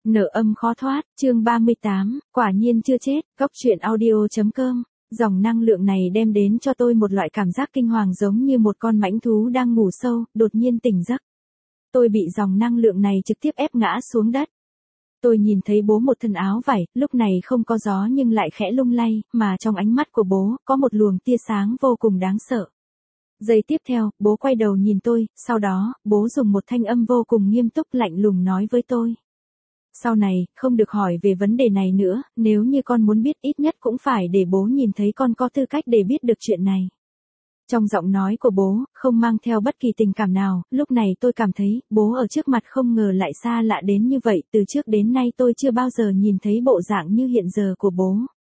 Nợ âm khó thoát, chương 38, quả nhiên chưa chết, góc truyện audio.com. Dòng năng lượng này đem đến cho tôi một loại cảm giác kinh hoàng giống như một con mãnh thú đang ngủ sâu, đột nhiên tỉnh giấc. Tôi bị dòng năng lượng này trực tiếp ép ngã xuống đất. Tôi nhìn thấy bố một thân áo vải, lúc này không có gió nhưng lại khẽ lung lay, mà trong ánh mắt của bố, có một luồng tia sáng vô cùng đáng sợ. Giây tiếp theo, bố quay đầu nhìn tôi, sau đó, bố dùng một thanh âm vô cùng nghiêm túc lạnh lùng nói với tôi. Sau này, không được hỏi về vấn đề này nữa, nếu như con muốn biết ít nhất cũng phải để bố nhìn thấy con có tư cách để biết được chuyện này. Trong giọng nói của bố, không mang theo bất kỳ tình cảm nào, lúc này tôi cảm thấy, bố ở trước mặt không ngờ lại xa lạ đến như vậy, từ trước đến nay tôi chưa bao giờ nhìn thấy bộ dạng như hiện giờ của bố.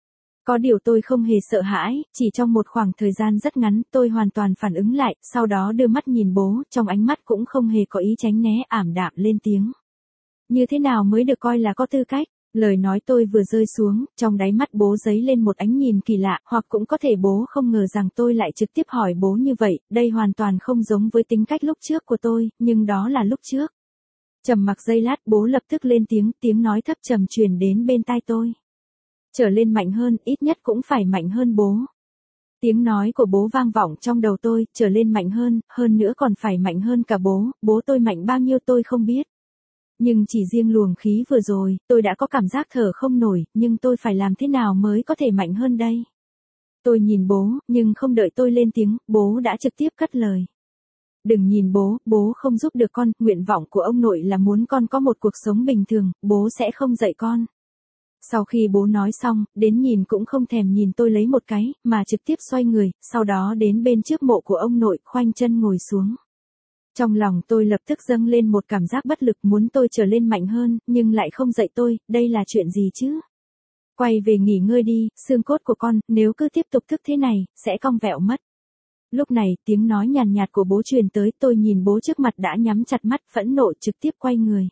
Có điều tôi không hề sợ hãi, chỉ trong một khoảng thời gian rất ngắn, tôi hoàn toàn phản ứng lại, sau đó đưa mắt nhìn bố, trong ánh mắt cũng không hề có ý tránh né, ảm đạm lên tiếng. Như thế nào mới được coi là có tư cách? Lời nói tôi vừa rơi xuống, trong đáy mắt bố giấy lên một ánh nhìn kỳ lạ, hoặc cũng có thể bố không ngờ rằng tôi lại trực tiếp hỏi bố như vậy, đây hoàn toàn không giống với tính cách lúc trước của tôi, nhưng đó là lúc trước. Trầm mặc giây lát bố lập tức lên tiếng nói thấp trầm truyền đến bên tai tôi. Trở lên mạnh hơn, ít nhất cũng phải mạnh hơn bố. Tiếng nói của bố vang vọng trong đầu tôi, trở lên mạnh hơn nữa còn phải mạnh hơn cả bố tôi mạnh bao nhiêu tôi không biết. Nhưng chỉ riêng luồng khí vừa rồi, tôi đã có cảm giác thở không nổi, nhưng tôi phải làm thế nào mới có thể mạnh hơn đây? Tôi nhìn bố, nhưng không đợi tôi lên tiếng, bố đã trực tiếp cất lời. Đừng nhìn bố không giúp được con, nguyện vọng của ông nội là muốn con có một cuộc sống bình thường, bố sẽ không dạy con. Sau khi bố nói xong, đến nhìn cũng không thèm nhìn tôi lấy một cái, mà trực tiếp xoay người, sau đó đến bên trước mộ của ông nội, khoanh chân ngồi xuống. Trong lòng tôi lập tức dâng lên một cảm giác bất lực muốn tôi trở lên mạnh hơn, nhưng lại không dạy tôi, đây là chuyện gì chứ? Quay về nghỉ ngơi đi, xương cốt của con, nếu cứ tiếp tục thức thế này, sẽ cong vẹo mất. Lúc này, tiếng nói nhàn nhạt của bố truyền tới, tôi nhìn bố trước mặt đã nhắm chặt mắt, phẫn nộ trực tiếp quay người.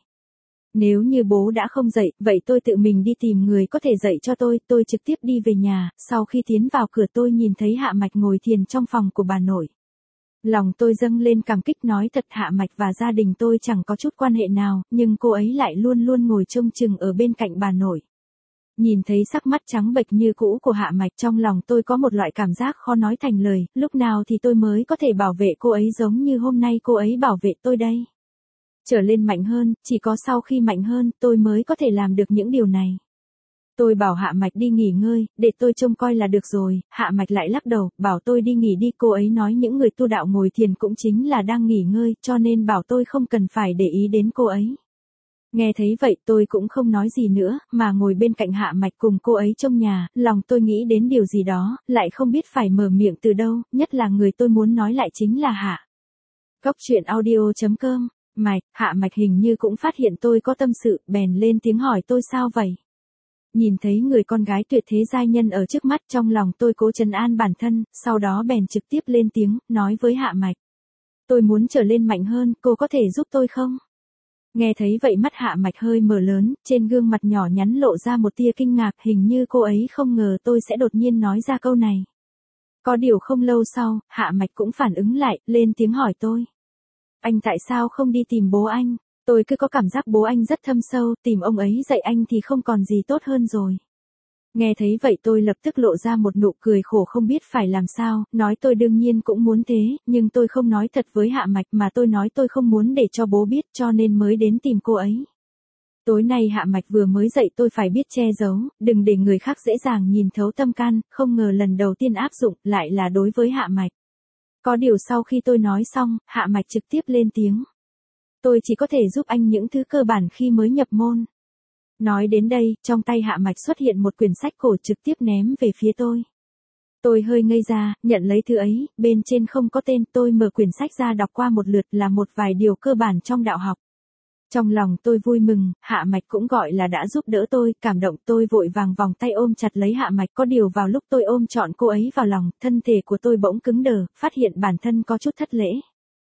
Nếu như bố đã không dạy, vậy tôi tự mình đi tìm người có thể dạy cho tôi trực tiếp đi về nhà, sau khi tiến vào cửa tôi nhìn thấy Hạ Mạch ngồi thiền trong phòng của bà nội. Lòng tôi dâng lên cảm kích nói thật Hạ Mạch và gia đình tôi chẳng có chút quan hệ nào, nhưng cô ấy lại luôn luôn ngồi trông chừng ở bên cạnh bà nội. Nhìn thấy sắc mắt trắng bệch như cũ của Hạ Mạch trong lòng tôi có một loại cảm giác khó nói thành lời, lúc nào thì tôi mới có thể bảo vệ cô ấy giống như hôm nay cô ấy bảo vệ tôi đây. Trở lên mạnh hơn, chỉ có sau khi mạnh hơn tôi mới có thể làm được những điều này. Tôi bảo Hạ Mạch đi nghỉ ngơi, để tôi trông coi là được rồi, Hạ Mạch lại lắc đầu, bảo tôi đi nghỉ đi, cô ấy nói những người tu đạo ngồi thiền cũng chính là đang nghỉ ngơi, cho nên bảo tôi không cần phải để ý đến cô ấy. Nghe thấy vậy tôi cũng không nói gì nữa, mà ngồi bên cạnh Hạ Mạch cùng cô ấy trong nhà, lòng tôi nghĩ đến điều gì đó, lại không biết phải mở miệng từ đâu, nhất là người tôi muốn nói lại chính là Hạ. Góc truyện audio.com, Hạ Mạch hình như cũng phát hiện tôi có tâm sự, bèn lên tiếng hỏi tôi sao vậy. Nhìn thấy người con gái tuyệt thế giai nhân ở trước mắt trong lòng tôi cố trấn an bản thân, sau đó bèn trực tiếp lên tiếng, nói với Hạ Mạch. Tôi muốn trở lên mạnh hơn, cô có thể giúp tôi không? Nghe thấy vậy mắt Hạ Mạch hơi mở lớn, trên gương mặt nhỏ nhắn lộ ra một tia kinh ngạc, hình như cô ấy không ngờ tôi sẽ đột nhiên nói ra câu này. Có điều không lâu sau, Hạ Mạch cũng phản ứng lại, lên tiếng hỏi tôi. Anh tại sao không đi tìm bố anh? Tôi cứ có cảm giác bố anh rất thâm sâu, tìm ông ấy dạy anh thì không còn gì tốt hơn rồi. Nghe thấy vậy tôi lập tức lộ ra một nụ cười khổ không biết phải làm sao, nói tôi đương nhiên cũng muốn thế, nhưng tôi không nói thật với Hạ Mạch mà tôi nói tôi không muốn để cho bố biết cho nên mới đến tìm cô ấy. Tối nay Hạ Mạch vừa mới dạy tôi phải biết che giấu, đừng để người khác dễ dàng nhìn thấu tâm can, không ngờ lần đầu tiên áp dụng lại là đối với Hạ Mạch. Có điều sau khi tôi nói xong, Hạ Mạch trực tiếp lên tiếng. Tôi chỉ có thể giúp anh những thứ cơ bản khi mới nhập môn. Nói đến đây, trong tay Hạ Mạch xuất hiện một quyển sách cổ trực tiếp ném về phía tôi. Tôi hơi ngây ra, nhận lấy thứ ấy, bên trên không có tên, tôi mở quyển sách ra đọc qua một lượt là một vài điều cơ bản trong đạo học. Trong lòng tôi vui mừng, Hạ Mạch cũng gọi là đã giúp đỡ tôi, cảm động tôi vội vàng vòng tay ôm chặt lấy Hạ Mạch, có điều vào lúc tôi ôm trọn cô ấy vào lòng, thân thể của tôi bỗng cứng đờ, phát hiện bản thân có chút thất lễ.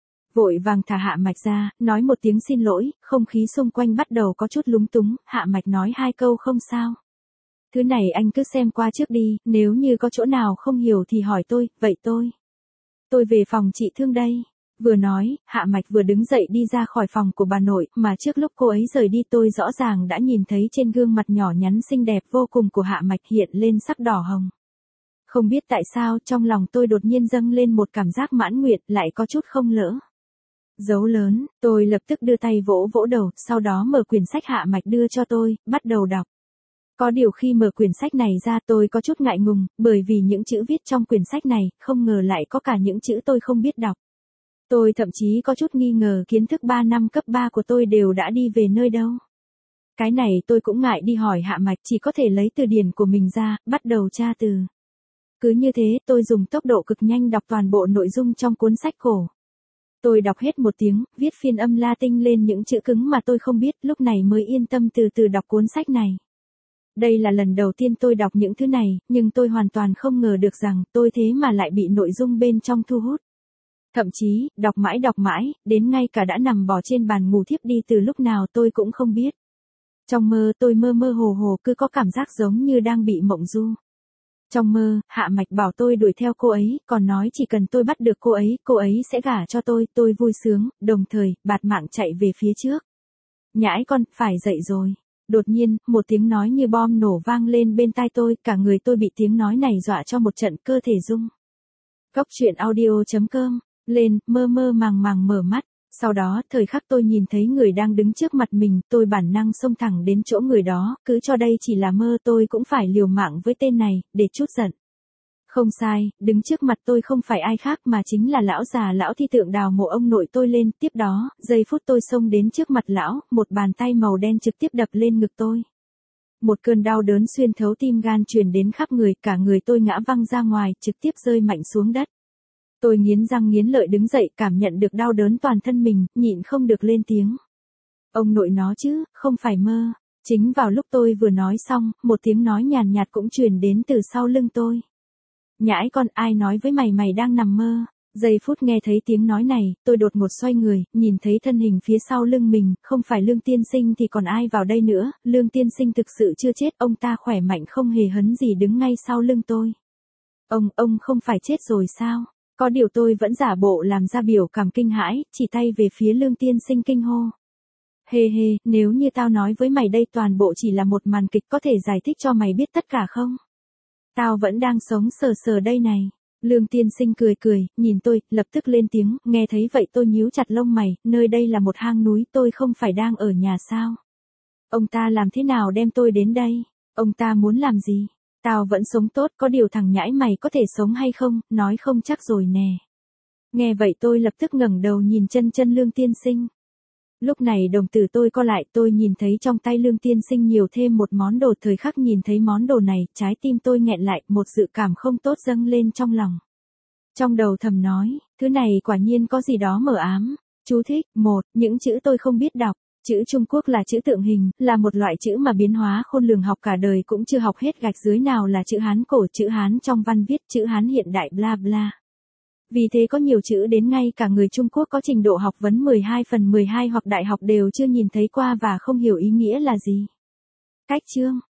Vội vàng thả Hạ Mạch ra, nói một tiếng xin lỗi, không khí xung quanh bắt đầu có chút lúng túng, Hạ Mạch nói hai câu không sao. Thứ này anh cứ xem qua trước đi, nếu như có chỗ nào không hiểu thì hỏi tôi, vậy tôi về phòng trị thương đây. Vừa nói, Hạ Mạch vừa đứng dậy đi ra khỏi phòng của bà nội, mà trước lúc cô ấy rời đi tôi rõ ràng đã nhìn thấy trên gương mặt nhỏ nhắn xinh đẹp vô cùng của Hạ Mạch hiện lên sắc đỏ hồng. Không biết tại sao trong lòng tôi đột nhiên dâng lên một cảm giác mãn nguyện, lại có chút không lỡ. Dấu lớn, tôi lập tức đưa tay vỗ vỗ đầu, sau đó mở quyển sách Hạ Mạch đưa cho tôi, bắt đầu đọc. Có điều khi mở quyển sách này ra tôi có chút ngại ngùng, bởi vì những chữ viết trong quyển sách này, không ngờ lại có cả những chữ tôi không biết đọc. Tôi thậm chí có chút nghi ngờ kiến thức 3 năm cấp 3 của tôi đều đã đi về nơi đâu. Cái này tôi cũng ngại đi hỏi Hạ Mạch, chỉ có thể lấy từ điển của mình ra, bắt đầu tra từ. Cứ như thế tôi dùng tốc độ cực nhanh đọc toàn bộ nội dung trong cuốn sách cổ. Tôi đọc hết một tiếng, viết phiên âm Latin lên những chữ cứng mà tôi không biết, lúc này mới yên tâm từ từ đọc cuốn sách này. Đây là lần đầu tiên tôi đọc những thứ này, nhưng tôi hoàn toàn không ngờ được rằng tôi thế mà lại bị nội dung bên trong thu hút. Thậm chí, đọc mãi, đến ngay cả đã nằm bò trên bàn ngủ thiếp đi từ lúc nào tôi cũng không biết. Trong mơ tôi mơ mơ hồ hồ cứ có cảm giác giống như đang bị mộng du. Trong mơ, Hạ Mạch bảo tôi đuổi theo cô ấy, còn nói chỉ cần tôi bắt được cô ấy sẽ gả cho tôi vui sướng, đồng thời, bạt mạng chạy về phía trước. Nhãi con, phải dậy rồi. Đột nhiên, một tiếng nói như bom nổ vang lên bên tai tôi, cả người tôi bị tiếng nói này dọa cho một trận cơ thể rung. Cốc truyện audio.com, lên, mơ mơ màng mở mắt. Sau đó, thời khắc tôi nhìn thấy người đang đứng trước mặt mình, tôi bản năng xông thẳng đến chỗ người đó, cứ cho đây chỉ là mơ tôi cũng phải liều mạng với tên này, để chút giận. Không sai, đứng trước mặt tôi không phải ai khác mà chính là lão già lão thi tượng đào mộ ông nội tôi lên, tiếp đó, giây phút tôi xông đến trước mặt lão, một bàn tay màu đen trực tiếp đập lên ngực tôi. Một cơn đau đớn xuyên thấu tim gan truyền đến khắp người, cả người tôi ngã văng ra ngoài, trực tiếp rơi mạnh xuống đất. Tôi nghiến răng nghiến lợi đứng dậy, cảm nhận được đau đớn toàn thân mình, nhịn không được lên tiếng. Ông nội nó chứ, không phải mơ. Chính vào lúc tôi vừa nói xong, một tiếng nói nhàn nhạt cũng truyền đến từ sau lưng tôi. Nhãi con, ai nói với mày đang nằm mơ. Giây phút nghe thấy tiếng nói này, tôi đột ngột xoay người, nhìn thấy thân hình phía sau lưng mình, không phải Lương tiên sinh thì còn ai vào đây nữa, Lương tiên sinh thực sự chưa chết, ông ta khỏe mạnh không hề hấn gì đứng ngay sau lưng tôi. Ông không phải chết rồi sao? Có điều tôi vẫn giả bộ làm ra biểu cảm kinh hãi, chỉ tay về phía Lương tiên sinh kinh hô. Hê, nếu như tao nói với mày đây toàn bộ chỉ là một màn kịch có thể giải thích cho mày biết tất cả không? Tao vẫn đang sống sờ đây này. Lương tiên sinh cười, nhìn tôi, lập tức lên tiếng, nghe thấy vậy tôi nhíu chặt lông mày, nơi đây là một hang núi, tôi không phải đang ở nhà sao? Ông ta làm thế nào đem tôi đến đây? Ông ta muốn làm gì? Tao vẫn sống tốt, có điều thằng nhãi mày có thể sống hay không, nói không chắc rồi nè. Nghe vậy tôi lập tức ngẩng đầu nhìn chân Lương tiên sinh. Lúc này đồng tử tôi co lại, tôi nhìn thấy trong tay Lương tiên sinh nhiều thêm một món đồ, thời khắc nhìn thấy món đồ này, trái tim tôi nghẹn lại, một dự cảm không tốt dâng lên trong lòng. Trong đầu thầm nói, thứ này quả nhiên có gì đó mờ ám. Chú thích, 1, những chữ tôi không biết đọc. Chữ Trung Quốc là chữ tượng hình, là một loại chữ mà biến hóa khôn lường học cả đời cũng chưa học hết, gạch dưới nào là chữ Hán cổ, chữ Hán trong văn viết, chữ Hán hiện đại bla bla. Vì thế có nhiều chữ đến ngay cả người Trung Quốc có trình độ học vấn 12/12 hoặc đại học đều chưa nhìn thấy qua và không hiểu ý nghĩa là gì. Cách chương